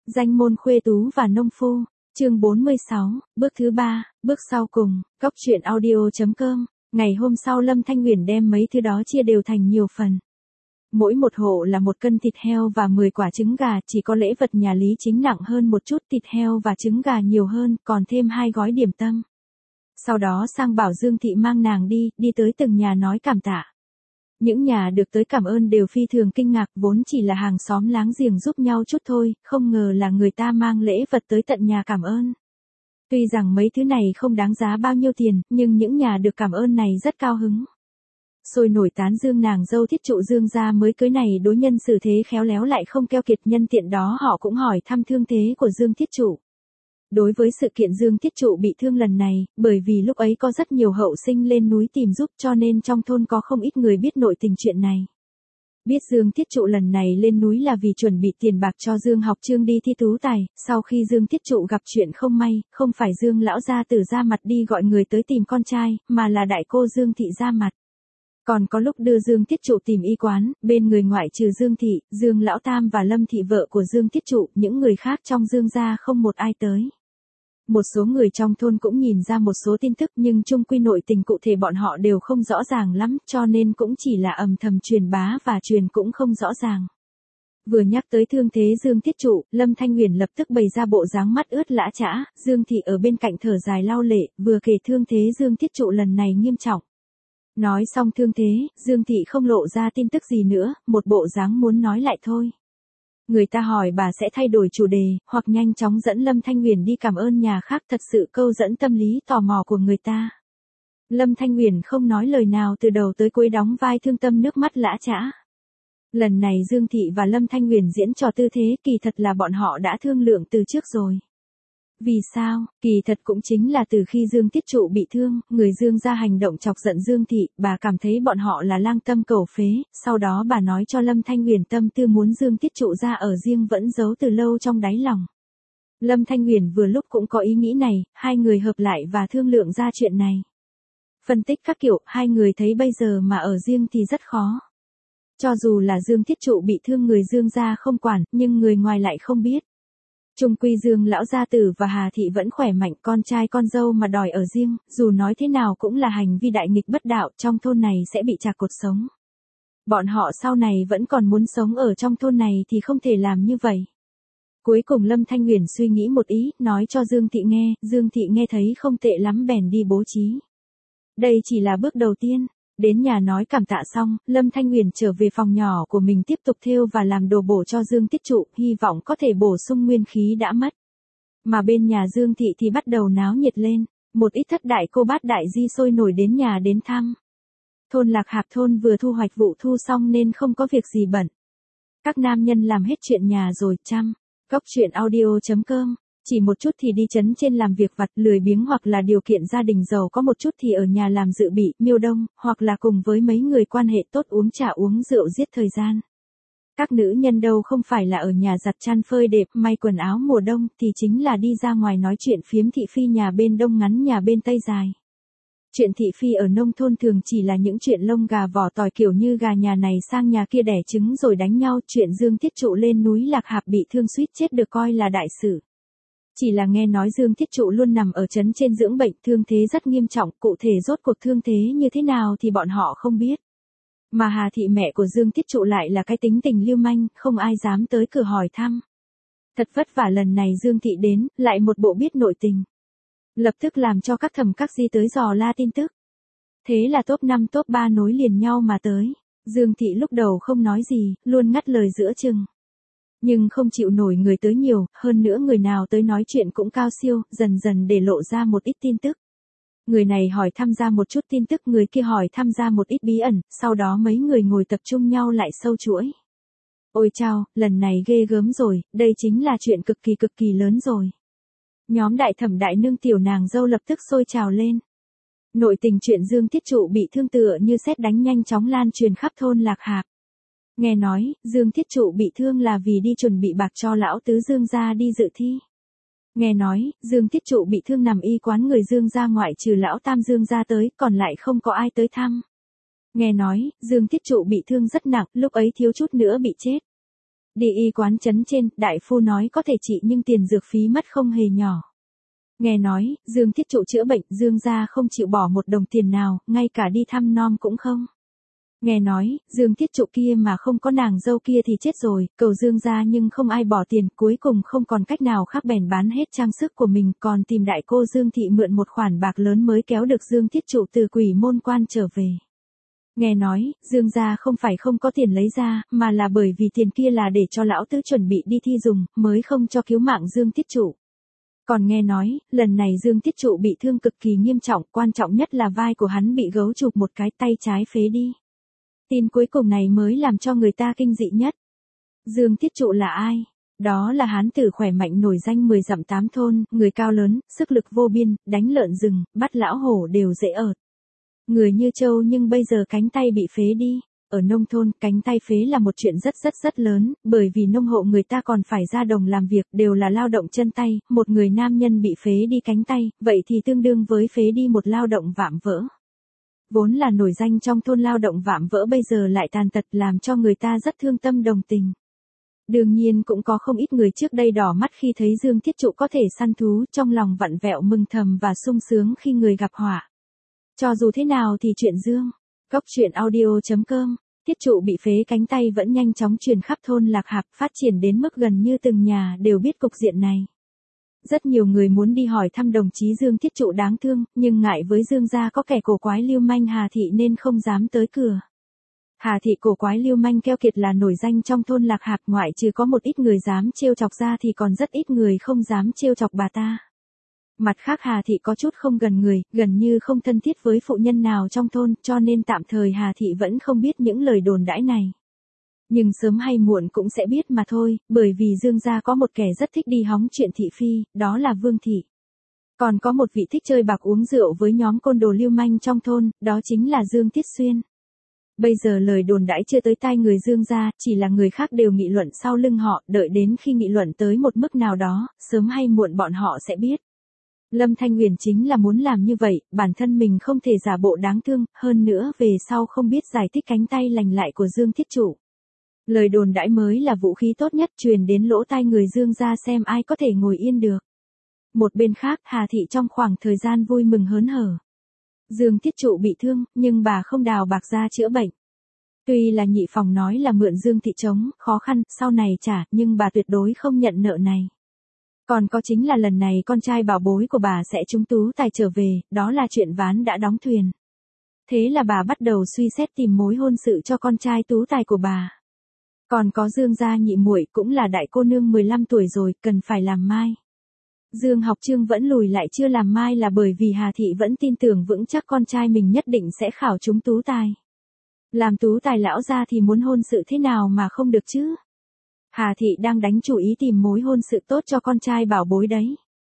Danh môn khuê tú và nông phu, chương 46, bước thứ 3, bước sau cùng, góc truyện audio.com. Ngày hôm sau Lâm Thanh Huyền đem mấy thứ đó chia đều thành nhiều phần. Mỗi một hộ là 1 cân thịt heo và 10 quả trứng gà, chỉ có lễ vật nhà Lý Chính nặng hơn một chút, thịt heo và trứng gà nhiều hơn, còn thêm 2 gói điểm tâm. Sau đó sang bảo Dương Thị mang nàng đi tới từng nhà nói cảm tạ. Những nhà được tới cảm ơn đều phi thường kinh ngạc, vốn chỉ là hàng xóm láng giềng giúp nhau chút thôi, không ngờ là người ta mang lễ vật tới tận nhà cảm ơn. Tuy rằng mấy thứ này không đáng giá bao nhiêu tiền, nhưng những nhà được cảm ơn này rất cao hứng. Sôi nổi tán dương nàng dâu Thiết Trụ Dương gia mới cưới này đối nhân xử thế khéo léo lại không keo kiệt, nhân tiện đó họ cũng hỏi thăm thương thế của Dương Thiết Trụ. Đối với sự kiện Dương Thiết Trụ bị thương lần này, bởi vì lúc ấy có rất nhiều hậu sinh lên núi tìm giúp cho nên trong thôn có không ít người biết nội tình chuyện này. Biết Dương Thiết Trụ lần này lên núi là vì chuẩn bị tiền bạc cho Dương Học Trương đi thi tú tài, sau khi Dương Thiết Trụ gặp chuyện không may, không phải Dương lão gia tử ra mặt đi gọi người tới tìm con trai, mà là đại cô Dương Thị ra mặt. Còn có lúc đưa Dương Thiết Trụ tìm y quán, bên người ngoại trừ Dương Thị, Dương Lão Tam và Lâm Thị vợ của Dương Thiết Trụ, những người khác trong Dương gia không một ai tới. Một số người trong thôn cũng nhìn ra một số tin tức nhưng chung quy nội tình cụ thể bọn họ đều không rõ ràng lắm, cho nên cũng chỉ là âm thầm truyền bá và truyền cũng không rõ ràng. Vừa nhắc tới thương thế Dương Thiết Trụ, Lâm Thanh Huyền lập tức bày ra bộ dáng mắt ướt lã chã, Dương Thị ở bên cạnh thở dài lau lệ, vừa kể thương thế Dương Thiết Trụ lần này nghiêm trọng. Nói xong thương thế, Dương Thị không lộ ra tin tức gì nữa, một bộ dáng muốn nói lại thôi. Người ta hỏi bà sẽ thay đổi chủ đề, hoặc nhanh chóng dẫn Lâm Thanh Huyền đi cảm ơn nhà khác, thật sự câu dẫn tâm lý tò mò của người ta. Lâm Thanh Huyền không nói lời nào từ đầu tới cuối đóng vai thương tâm nước mắt lã chã. Lần này Dương Thị và Lâm Thanh Huyền diễn trò tư thế, kỳ thật là bọn họ đã thương lượng từ trước rồi. Vì sao? Kỳ thật cũng chính là từ khi Dương Thiết Trụ bị thương, người Dương gia hành động chọc giận Dương Thị, bà cảm thấy bọn họ là lang tâm cầu phế, sau đó bà nói cho Lâm Thanh Huyền tâm tư muốn Dương Thiết Trụ ra ở riêng vẫn giấu từ lâu trong đáy lòng. Lâm Thanh Huyền vừa lúc cũng có ý nghĩ này, hai người hợp lại và thương lượng ra chuyện này. Phân tích các kiểu, hai người thấy bây giờ mà ở riêng thì rất khó. Cho dù là Dương Thiết Trụ bị thương người Dương gia không quản, nhưng người ngoài lại không biết. Trung quy Dương lão gia tử và Hà Thị vẫn khỏe mạnh, con trai con dâu mà đòi ở riêng, dù nói thế nào cũng là hành vi đại nghịch bất đạo, trong thôn này sẽ bị chạc cột sống. Bọn họ sau này vẫn còn muốn sống ở trong thôn này thì không thể làm như vậy. Cuối cùng Lâm Thanh Huyền suy nghĩ một ý, nói cho Dương Thị nghe, Dương Thị nghe thấy không tệ lắm bèn đi bố trí. Đây chỉ là bước đầu tiên. Đến nhà nói cảm tạ xong, Lâm Thanh Huyền trở về phòng nhỏ của mình tiếp tục thêu và làm đồ bổ cho Dương Thiết Trụ, hy vọng có thể bổ sung nguyên khí đã mất. Mà bên nhà Dương Thị thì bắt đầu náo nhiệt lên, một ít thất đại cô bát đại di sôi nổi đến nhà đến thăm. Thôn Lạc Hạp thôn vừa thu hoạch vụ thu xong nên không có việc gì bận. Các nam nhân làm hết chuyện nhà rồi chăm. Góc truyện audio.com. Chỉ một chút thì đi trấn trên làm việc vặt, lười biếng hoặc là điều kiện gia đình giàu có một chút thì ở nhà làm dự bị, miêu đông, hoặc là cùng với mấy người quan hệ tốt uống trà uống rượu giết thời gian. Các nữ nhân đâu không phải là ở nhà giặt chăn phơi đệm, may quần áo mùa đông, thì chính là đi ra ngoài nói chuyện phiếm thị phi nhà bên đông ngắn nhà bên tây dài. Chuyện thị phi ở nông thôn thường chỉ là những chuyện lông gà vỏ tỏi kiểu như gà nhà này sang nhà kia đẻ trứng rồi đánh nhau, chuyện Dương Thiết Trụ lên núi Lạc Hạp bị thương suýt chết được coi là đại sự. Chỉ là nghe nói Dương Thiết Trụ luôn nằm ở trấn trên dưỡng bệnh, thương thế rất nghiêm trọng, cụ thể rốt cuộc thương thế như thế nào thì bọn họ không biết. Mà Hà Thị mẹ của Dương Thiết Trụ lại là cái tính tình lưu manh, không ai dám tới cửa hỏi thăm. Thật vất vả lần này Dương Thị đến, lại một bộ biết nội tình. Lập tức làm cho các thẩm các di tới dò la tin tức. Thế là top 5 top 3 nối liền nhau mà tới. Dương Thị lúc đầu không nói gì, luôn ngắt lời giữa chừng. Nhưng không chịu nổi người tới nhiều, hơn nữa người nào tới nói chuyện cũng cao siêu, dần dần để lộ ra một ít tin tức. Người này hỏi thăm ra một chút tin tức, người kia hỏi thăm ra một ít bí ẩn, sau đó mấy người ngồi tập trung nhau lại sâu chuỗi. Ôi chao, lần này ghê gớm rồi, đây chính là chuyện cực kỳ lớn rồi. Nhóm đại thẩm đại nương tiểu nàng dâu lập tức sôi trào lên. Nội tình chuyện Dương Thiết Trụ bị thương tựa như sét đánh nhanh chóng lan truyền khắp thôn Lạc Hạp. Nghe nói, Dương Thiết Trụ bị thương là vì đi chuẩn bị bạc cho lão tứ Dương gia đi dự thi. Nghe nói, Dương Thiết Trụ bị thương nằm y quán người Dương gia ngoại trừ lão tam Dương gia tới, còn lại không có ai tới thăm. Nghe nói, Dương Thiết Trụ bị thương rất nặng, lúc ấy thiếu chút nữa bị chết. Đi y quán trấn trên, đại phu nói có thể trị nhưng tiền dược phí mất không hề nhỏ. Nghe nói, Dương Thiết Trụ chữa bệnh, Dương gia không chịu bỏ một đồng tiền nào, ngay cả đi thăm nom cũng không. Nghe nói, Dương Thiết Trụ kia mà không có nàng dâu kia thì chết rồi, cầu Dương gia nhưng không ai bỏ tiền, cuối cùng không còn cách nào khác bèn bán hết trang sức của mình, còn tìm đại cô Dương Thị mượn một khoản bạc lớn mới kéo được Dương Thiết Trụ từ Quỷ Môn Quan trở về. Nghe nói, Dương gia không phải không có tiền lấy ra, mà là bởi vì tiền kia là để cho lão tứ chuẩn bị đi thi dùng, mới không cho cứu mạng Dương Thiết Trụ. Còn nghe nói, lần này Dương Thiết Trụ bị thương cực kỳ nghiêm trọng, quan trọng nhất là vai của hắn bị gấu chụp một cái, tay trái phế đi. Tin cuối cùng này mới làm cho người ta kinh dị nhất. Dương Thiết Trụ là ai? Đó là hán tử khỏe mạnh nổi danh 10 dặm 8 thôn, người cao lớn, sức lực vô biên, đánh lợn rừng, bắt lão hổ đều dễ ợt. Người như trâu nhưng bây giờ cánh tay bị phế đi. Ở nông thôn, cánh tay phế là một chuyện rất lớn, bởi vì nông hộ người ta còn phải ra đồng làm việc, đều là lao động chân tay, một người nam nhân bị phế đi cánh tay, vậy thì tương đương với phế đi một lao động vạm vỡ. Vốn là nổi danh trong thôn lao động vạm vỡ bây giờ lại tàn tật làm cho người ta rất thương tâm đồng tình. Đương nhiên cũng có không ít người trước đây đỏ mắt khi thấy Dương Thiết Trụ có thể săn thú, trong lòng vặn vẹo mừng thầm và sung sướng khi người gặp họa. Cho dù thế nào thì chuyện Dương. Góc truyện audio.com, Thiết Trụ bị phế cánh tay vẫn nhanh chóng truyền khắp thôn Lạc Hạp, phát triển đến mức gần như từng nhà đều biết cục diện này. Rất nhiều người muốn đi hỏi thăm đồng chí Dương Thiết Trụ đáng thương, nhưng ngại với Dương gia có kẻ cổ quái lưu manh Hà Thị nên không dám tới cửa. Hà Thị cổ quái lưu manh keo kiệt là nổi danh trong thôn Lạc Hạp, ngoại trừ có một ít người dám trêu chọc ra thì còn rất ít người không dám trêu chọc bà ta. Mặt khác Hà Thị có chút không gần người, gần như không thân thiết với phụ nhân nào trong thôn, cho nên tạm thời Hà Thị vẫn không biết những lời đồn đãi này. Nhưng sớm hay muộn cũng sẽ biết mà thôi, bởi vì Dương gia có một kẻ rất thích đi hóng chuyện thị phi, đó là Vương Thị. Còn có một vị thích chơi bạc uống rượu với nhóm côn đồ lưu manh trong thôn, đó chính là Dương Tiết Xuyên. Bây giờ lời đồn đãi chưa tới tai người Dương gia, chỉ là người khác đều nghị luận sau lưng họ, đợi đến khi nghị luận tới một mức nào đó, sớm hay muộn bọn họ sẽ biết. Lâm Thanh Huyền chính là muốn làm như vậy, bản thân mình không thể giả bộ đáng thương, hơn nữa về sau không biết giải thích cánh tay lành lại của Dương Thiết Trụ. Lời đồn đãi mới là vũ khí tốt nhất truyền đến lỗ tai người Dương gia xem ai có thể ngồi yên được. Một bên khác, Hà Thị trong khoảng thời gian vui mừng hớn hở. Dương Thiết Trụ bị thương, nhưng bà không đào bạc ra chữa bệnh. Tuy là nhị phòng nói là mượn Dương Thị chống, khó khăn, sau này trả, nhưng bà tuyệt đối không nhận nợ này. Còn có chính là lần này con trai bảo bối của bà sẽ trúng tú tài trở về, đó là chuyện ván đã đóng thuyền. Thế là bà bắt đầu suy xét tìm mối hôn sự cho con trai tú tài của bà. Còn có Dương gia nhị muội cũng là đại cô nương 15 tuổi rồi, cần phải làm mai. Dương Học Chương vẫn lùi lại chưa làm mai là bởi vì Hà Thị vẫn tin tưởng vững chắc con trai mình nhất định sẽ khảo trúng tú tài. Làm tú tài lão gia thì muốn hôn sự thế nào mà không được chứ? Hà Thị đang đánh chủ ý tìm mối hôn sự tốt cho con trai bảo bối đấy.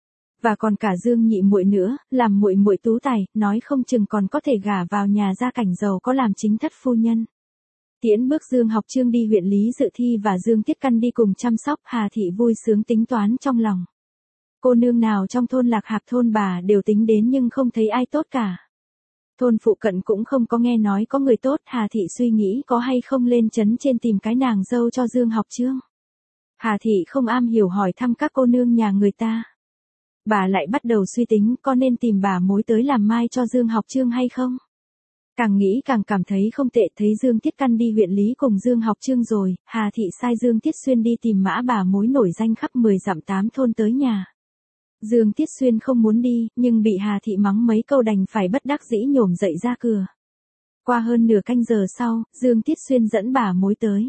Và còn cả Dương nhị muội nữa, làm muội muội tú tài, nói không chừng còn có thể gả vào nhà gia cảnh giàu có làm chính thất phu nhân. Tiễn bước Dương Học Chương đi huyện Lý dự thi và Dương Tiết Căn đi cùng chăm sóc, Hà Thị vui sướng tính toán trong lòng. Cô nương nào trong thôn Lạc Hạp thôn bà đều tính đến nhưng không thấy ai tốt cả. Thôn phụ cận cũng không có nghe nói có người tốt, Hà Thị suy nghĩ có hay không lên trấn trên tìm cái nàng dâu cho Dương Học Chương. Hà Thị không am hiểu hỏi thăm các cô nương nhà người ta. Bà lại bắt đầu suy tính có nên tìm bà mối tới làm mai cho Dương Học Chương hay không. Càng nghĩ càng cảm thấy không tệ, thấy Dương Tiết Căn đi huyện Lý cùng Dương Học Chương rồi, Hà Thị sai Dương Tiết Xuyên đi tìm mã bà mối nổi danh khắp 10 dặm 8 thôn tới nhà. Dương Tiết Xuyên không muốn đi, nhưng bị Hà Thị mắng mấy câu đành phải bất đắc dĩ nhổm dậy ra cửa. Qua hơn nửa canh giờ sau, Dương Tiết Xuyên dẫn bà mối tới.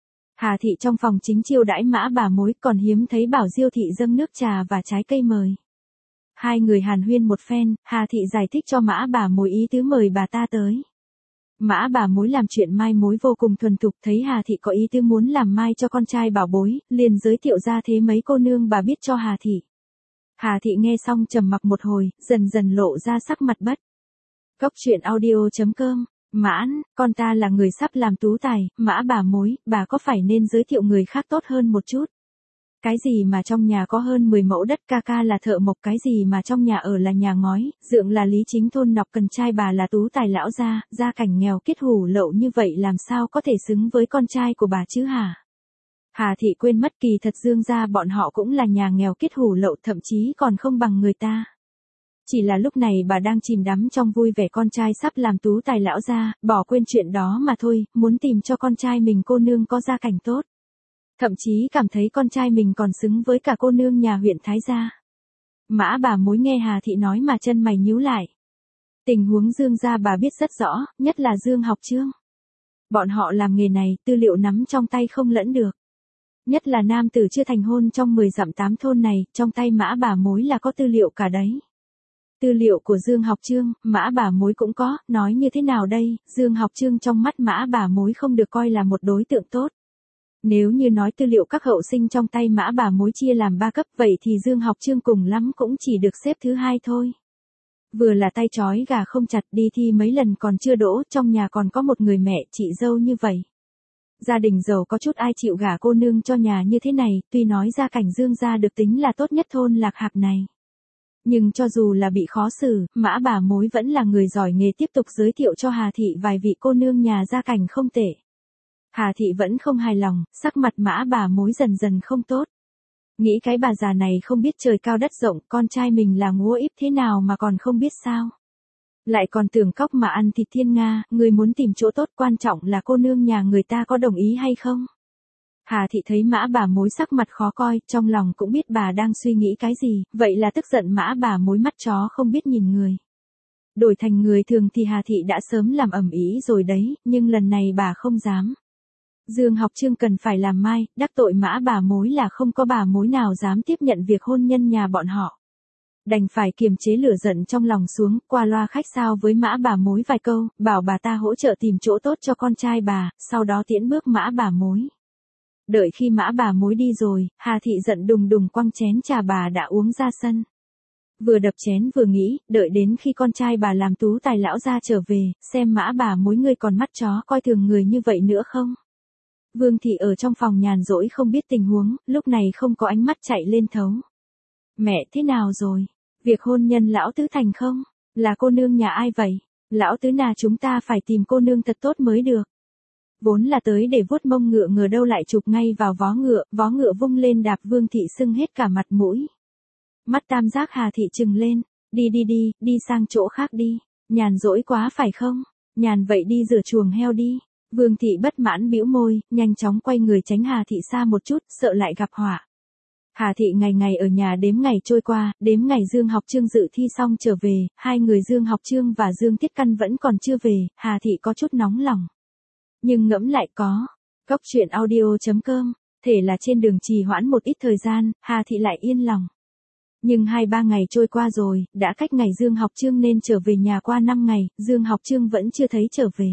Hà Thị trong phòng chính chiêu đãi mã bà mối, còn hiếm thấy bảo Diêu Thị dâng nước trà và trái cây mời. Hai người hàn huyên một phen, Hà Thị giải thích cho mã bà mối ý tứ mời bà ta tới. Mã bà mối làm chuyện mai mối vô cùng thuần thục, thấy Hà Thị có ý tứ muốn làm mai cho con trai bảo bối, liền giới thiệu ra thế mấy cô nương bà biết cho Hà Thị. Hà Thị nghe xong trầm mặc một hồi, dần dần lộ ra sắc mặt bất. Góc truyện audio.com, Mãn, con ta là người sắp làm tú tài, mã bà mối, bà có phải nên giới thiệu người khác tốt hơn một chút? Cái gì mà trong nhà có hơn 10 mẫu đất, ca ca là thợ mộc, cái gì mà trong nhà ở là nhà ngói, dượng là lý chính thôn nọc, cần trai bà là tú tài lão gia, gia cảnh nghèo kiết hủ lậu như vậy làm sao có thể xứng với con trai của bà chứ hả? Hà Thị quên mất kỳ thật Dương gia bọn họ cũng là nhà nghèo kết hủ lậu, thậm chí còn không bằng người ta. Chỉ là lúc này bà đang chìm đắm trong vui vẻ con trai sắp làm tú tài lão gia, bỏ quên chuyện đó mà thôi, muốn tìm cho con trai mình cô nương có gia cảnh tốt. Thậm chí cảm thấy con trai mình còn xứng với cả cô nương nhà huyện Thái gia. Mã bà mối nghe Hà Thị nói mà chân mày nhíu lại. Tình huống Dương gia bà biết rất rõ, nhất là Dương Học Chương. Bọn họ làm nghề này, tư liệu nắm trong tay không lẫn được. Nhất là nam tử chưa thành hôn trong 10 dặm 8 thôn này, trong tay mã bà mối là có tư liệu cả đấy. Tư liệu của Dương Học Chương, mã bà mối cũng có, nói như thế nào đây, Dương Học Chương trong mắt mã bà mối không được coi là một đối tượng tốt. Nếu như nói tư liệu các hậu sinh trong tay mã bà mối chia làm 3 cấp, vậy thì Dương Học Chương cùng lắm cũng chỉ được xếp thứ 2 thôi. Vừa là tay trói gà không chặt, đi thi mấy lần còn chưa đỗ, trong nhà còn có một người mẹ, chị dâu như vậy. Gia đình giàu có chút ai chịu gả cô nương cho nhà như thế này, tuy nói gia cảnh Dương gia được tính là tốt nhất thôn Lạc Hạc này. Nhưng cho dù là bị khó xử, mã bà mối vẫn là người giỏi nghề tiếp tục giới thiệu cho Hà Thị vài vị cô nương nhà gia cảnh không tệ. Hà Thị vẫn không hài lòng, sắc mặt mã bà mối dần dần không tốt. Nghĩ cái bà già này không biết trời cao đất rộng, con trai mình là ngúa íp thế nào mà còn không biết sao. Lại còn tưởng cóc mà ăn thịt thiên nga, người muốn tìm chỗ tốt, quan trọng là cô nương nhà người ta có đồng ý hay không. Hà Thị thấy mã bà mối sắc mặt khó coi, trong lòng cũng biết bà đang suy nghĩ cái gì, vậy là tức giận mã bà mối mắt chó không biết nhìn người. Đổi thành người thường thì Hà Thị đã sớm làm ầm ĩ rồi đấy, nhưng lần này bà không dám. Dương Học Chương cần phải làm mai, đắc tội mã bà mối là không có bà mối nào dám tiếp nhận việc hôn nhân nhà bọn họ. Đành phải kiềm chế lửa giận trong lòng xuống, qua loa khách sáo với mã bà mối vài câu, bảo bà ta hỗ trợ tìm chỗ tốt cho con trai bà, sau đó tiễn bước mã bà mối. Đợi khi mã bà mối đi rồi, Hà Thị giận đùng đùng quăng chén trà bà đã uống ra sân. Vừa đập chén vừa nghĩ, đợi đến khi con trai bà làm tú tài lão gia trở về, xem mã bà mối ngươi còn mắt chó coi thường người như vậy nữa không. Vương Thị ở trong phòng nhàn rỗi không biết tình huống, lúc này không có ánh mắt chạy lên thấu. Mẹ thế nào rồi? Việc hôn nhân lão tứ thành không? Là cô nương nhà ai vậy? Lão tứ nà chúng ta phải tìm cô nương thật tốt mới được. Vốn là tới để vuốt mông ngựa, ngờ đâu lại chụp ngay vào vó ngựa vung lên đạp Vương Thị sưng hết cả mặt mũi. Mắt tam giác Hà Thị trừng lên, đi sang chỗ khác đi, nhàn rỗi quá phải không? Nhàn vậy đi rửa chuồng heo đi. Vương Thị bất mãn bĩu môi, nhanh chóng quay người tránh Hà Thị xa một chút, sợ lại gặp họa. Hà Thị ngày ngày ở nhà đếm ngày trôi qua, đếm ngày Dương Học Chương dự thi xong trở về, hai người Dương Học Chương và Dương Tiết Căn vẫn còn chưa về, Hà Thị có chút nóng lòng. Nhưng ngẫm lại có. Góc truyện audio.com, thể là trên đường trì hoãn một ít thời gian, Hà Thị lại yên lòng. Nhưng 2-3 ngày trôi qua rồi, đã cách ngày Dương Học Chương nên trở về nhà qua 5 ngày, Dương Học Chương vẫn chưa thấy trở về.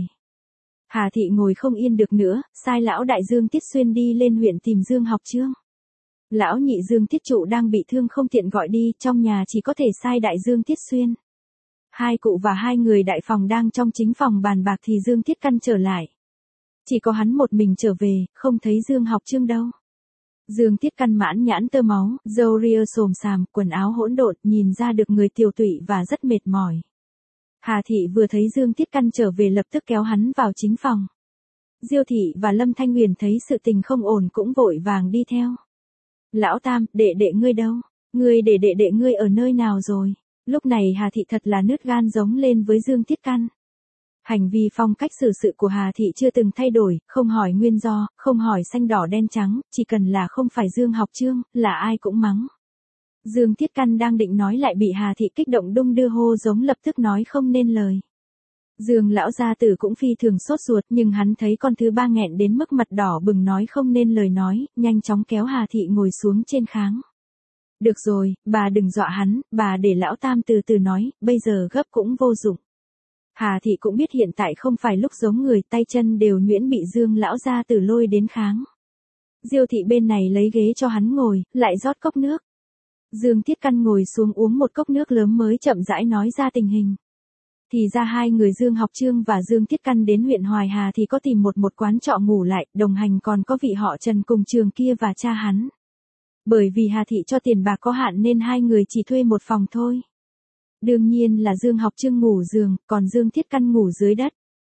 Hà Thị ngồi không yên được nữa, sai lão đại Dương Tiết Xuyên đi lên huyện tìm Dương Học Chương. Lão nhị Dương Tiết Trụ đang bị thương không tiện gọi đi, trong nhà chỉ có thể sai đại Dương Tiết Xuyên. Hai cụ và hai người đại phòng đang trong chính phòng bàn bạc thì Dương Tiết Căn trở lại. Chỉ có hắn một mình trở về, không thấy Dương Học Chương đâu. Dương Tiết Căn mãn nhãn tơ máu, râu ria xồm xàm, quần áo hỗn độn, nhìn ra được người tiều tụy và rất mệt mỏi. Hà Thị vừa thấy Dương Tiết Căn trở về lập tức kéo hắn vào chính phòng. Diêu Thị và Lâm Thanh Huyền thấy sự tình không ổn cũng vội vàng đi theo. Lão Tam, đệ ngươi đâu? Ngươi để đệ ngươi ở nơi nào rồi? Lúc này Hà Thị thật là nứt gan giống lên với Dương Tiết Căn. Hành vi phong cách xử sự của Hà Thị chưa từng thay đổi, không hỏi nguyên do, không hỏi xanh đỏ đen trắng, chỉ cần là không phải Dương Học Chương, là ai cũng mắng. Dương Tiết Căn đang định nói lại bị Hà Thị kích động đung đưa hô giống lập tức nói không nên lời. Dương lão gia tử cũng phi thường sốt ruột nhưng hắn thấy con thứ ba nghẹn đến mức mặt đỏ bừng nói không nên lời nói, nhanh chóng kéo Hà Thị ngồi xuống trên kháng. Được rồi, bà đừng dọa hắn, bà để lão Tam từ từ nói, bây giờ gấp cũng vô dụng. Hà Thị cũng biết hiện tại không phải lúc giống người, tay chân đều nhuyễn bị Dương lão gia tử lôi đến kháng. Diêu Thị bên này lấy ghế cho hắn ngồi, lại rót cốc nước. Dương Tiết Căn ngồi xuống uống một cốc nước lớn mới chậm rãi nói ra tình hình. Thì ra hai người Dương Học Chương và Dương Tiết Căn đến huyện Hoài Hà thì có tìm một quán trọ ngủ lại, đồng hành còn có vị họ Trần cùng trường kia và cha hắn. Bởi vì Hà Thị cho tiền bạc có hạn nên hai người chỉ thuê một phòng thôi. Đương nhiên là Dương Học Chương ngủ giường, còn Dương Tiết Căn ngủ dưới đất.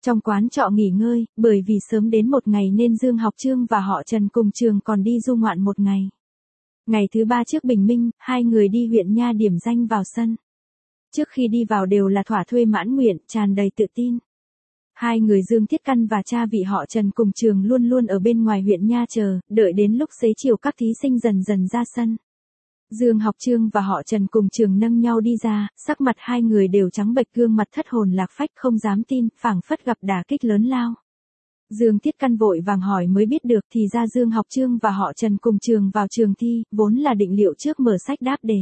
Trong quán trọ nghỉ ngơi, bởi vì sớm đến một ngày nên Dương Học Trương và họ Trần cùng Trường còn đi du ngoạn một ngày. Ngày thứ 3 trước bình minh, hai người đi huyện Nha điểm danh vào sân. Trước khi đi vào đều là thỏa thuê mãn nguyện, tràn đầy tự tin. Hai người Dương Thiết Căn và cha vị họ Trần cùng Trường luôn luôn ở bên ngoài huyện Nha chờ, đợi đến lúc xế chiều các thí sinh dần dần ra sân. Dương Học Trương và họ Trần cùng Trường nâng nhau đi ra, sắc mặt hai người đều trắng bệch, gương mặt thất hồn lạc phách, không dám tin, phảng phất gặp đả kích lớn lao. Dương Thiết Căn vội vàng hỏi mới biết được thì ra Dương Học Trương và họ Trần cùng Trường vào trường thi, vốn là định liệu trước mở sách đáp đề.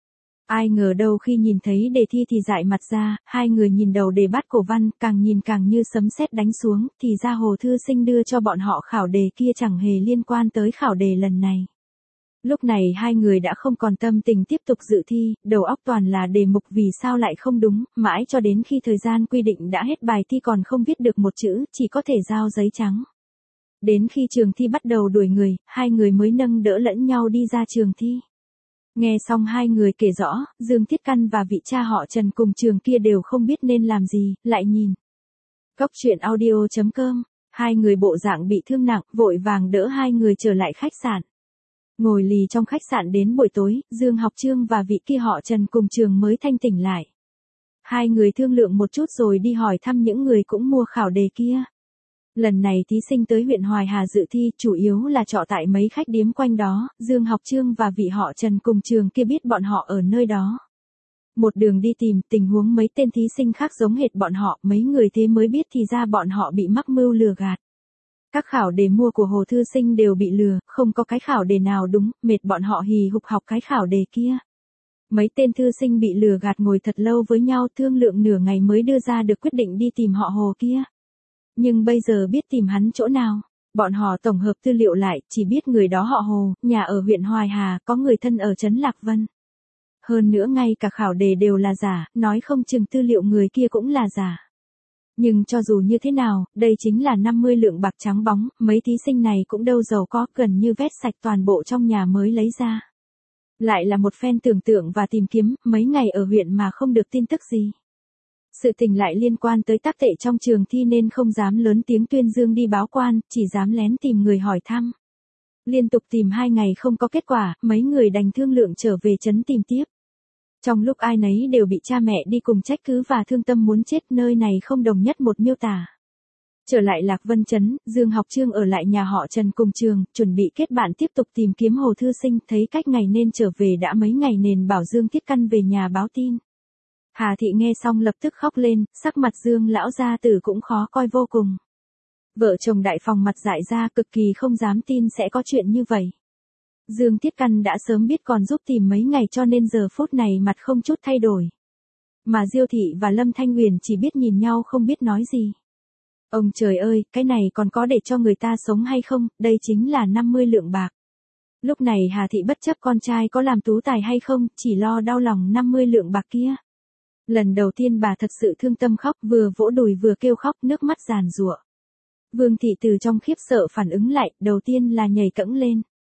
Ai ngờ đâu khi nhìn thấy đề thi thì dại mặt ra, hai người nhìn đầu đề bát cổ văn, càng nhìn càng như sấm sét đánh xuống, thì ra hồ thư sinh đưa cho bọn họ khảo đề kia chẳng hề liên quan tới khảo đề lần này. Lúc này hai người đã không còn tâm tình tiếp tục dự thi, đầu óc toàn là đề mục vì sao lại không đúng, mãi cho đến khi thời gian quy định đã hết bài thi còn không viết được một chữ, chỉ có thể giao giấy trắng. Đến khi trường thi bắt đầu đuổi người, hai người mới nâng đỡ lẫn nhau đi ra trường thi. Nghe xong hai người kể rõ, Dương Thiết Căn và vị cha họ Trần cùng Trường kia đều không biết nên làm gì, lại nhìn. Cốc truyện audio.com, hai người bộ dạng bị thương nặng, vội vàng đỡ hai người trở lại khách sạn. Ngồi lì trong khách sạn đến buổi tối, Dương Học Trương và vị kia họ Trần cùng Trường mới thanh tỉnh lại. Hai người thương lượng một chút rồi đi hỏi thăm những người cũng mua khảo đề kia. Lần này thí sinh tới huyện Hoài Hà dự thi chủ yếu là trọ tại mấy khách điếm quanh đó, Dương Học Trương và vị họ Trần cùng Trường kia biết bọn họ ở nơi đó. Một đường đi tìm, tình huống mấy tên thí sinh khác giống hệt bọn họ, mấy người thế mới biết thì ra bọn họ bị mắc mưu lừa gạt. Các khảo đề mua của hồ thư sinh đều bị lừa, không có cái khảo đề nào đúng, mệt bọn họ hì hục học cái khảo đề kia. Mấy tên thư sinh bị lừa gạt ngồi thật lâu với nhau thương lượng nửa ngày mới đưa ra được quyết định đi tìm họ hồ kia. Nhưng bây giờ biết tìm hắn chỗ nào, bọn họ tổng hợp tư liệu lại, chỉ biết người đó họ Hồ, nhà ở huyện Hoài Hà, có người thân ở trấn Lạc Vân. Hơn nữa ngay cả khảo đề đều là giả, nói không chừng tư liệu người kia cũng là giả. Nhưng cho dù như thế nào, đây chính là 50 lượng bạc trắng bóng, mấy thí sinh này cũng đâu giàu có, gần như vét sạch toàn bộ trong nhà mới lấy ra. Lại là một phen tưởng tượng và tìm kiếm, mấy ngày ở huyện mà không được tin tức gì. Sự tình lại liên quan tới tác tệ trong trường thi nên không dám lớn tiếng tuyên dương đi báo quan, chỉ dám lén tìm người hỏi thăm. Liên tục tìm 2 ngày không có kết quả, mấy người đành thương lượng trở về trấn tìm tiếp. Trong lúc ai nấy đều bị cha mẹ đi cùng trách cứ và thương tâm muốn chết, nơi này không đồng nhất một miêu tả. Trở lại Lạc Vân trấn, Dương Học Trương ở lại nhà họ Trần cùng Trường, chuẩn bị kết bạn tiếp tục tìm kiếm hồ thư sinh, thấy cách ngày nên trở về đã mấy ngày nên bảo Dương Thiết Căn về nhà báo tin. Hà Thị nghe xong lập tức khóc lên, sắc mặt Dương lão gia tử cũng khó coi vô cùng. Vợ chồng đại phòng mặt dại ra cực kỳ không dám tin sẽ có chuyện như vậy. Dương Thiết Căn đã sớm biết còn giúp tìm mấy ngày cho nên giờ phút này mặt không chút thay đổi. Mà Diêu Thị và Lâm Thanh Huyền chỉ biết nhìn nhau không biết nói gì. Ông trời ơi, cái này còn có để cho người ta sống hay không, đây chính là 50 lượng bạc. Lúc này Hà Thị bất chấp con trai có làm tú tài hay không, chỉ lo đau lòng 50 lượng bạc kia. Lần đầu tiên bà thật sự thương tâm khóc, vừa vỗ đùi vừa kêu khóc, nước mắt giàn giụa. Vương Thị từ trong khiếp sợ phản ứng lại, đầu tiên là nhảy cẫng lên.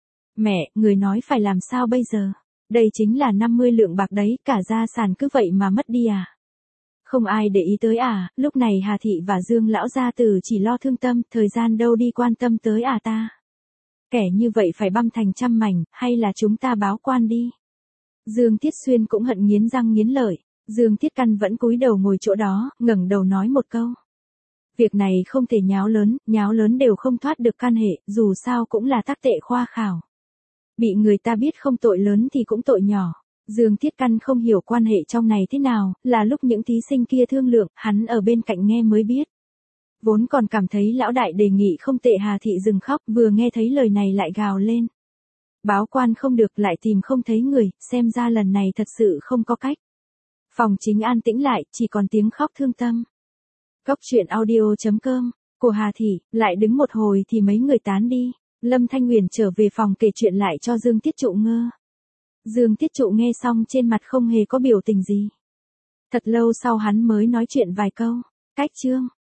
Mẹ, người nói phải làm sao bây giờ? Đây chính là 50 lượng bạc đấy, cả gia sản cứ vậy mà mất đi à? Không ai để ý tới à? Lúc này Hà Thị và Dương lão gia tử chỉ lo thương tâm, thời gian đâu đi quan tâm tới à ta? Kẻ như vậy phải băm thành trăm mảnh, hay là chúng ta báo quan đi? Dương Thiết Xuyên cũng hận nghiến răng nghiến lợi. Dương Thiết Căn vẫn cúi đầu ngồi chỗ đó, ngẩng đầu nói một câu. Việc này không thể nháo lớn đều không thoát được can hệ, dù sao cũng là tác tệ khoa khảo. Bị người ta biết không tội lớn thì cũng tội nhỏ. Dương Thiết Căn không hiểu quan hệ trong này thế nào, là lúc những thí sinh kia thương lượng, hắn ở bên cạnh nghe mới biết. Vốn còn cảm thấy lão đại đề nghị không tệ, Hà Thị dừng khóc, vừa nghe thấy lời này lại gào lên. Báo quan không được, lại tìm không thấy người, xem ra lần này thật sự không có cách. Phòng chính an tĩnh lại, chỉ còn tiếng khóc thương tâm. Cốc truyện audio.com, của Hà Thị, lại đứng một hồi thì mấy người tán đi. Lâm Thanh Huyền trở về phòng kể chuyện lại cho Dương Tiết Trụ ngơ. Dương Tiết Trụ nghe xong trên mặt không hề có biểu tình gì. Thật lâu sau hắn mới nói chuyện vài câu. Cách chương.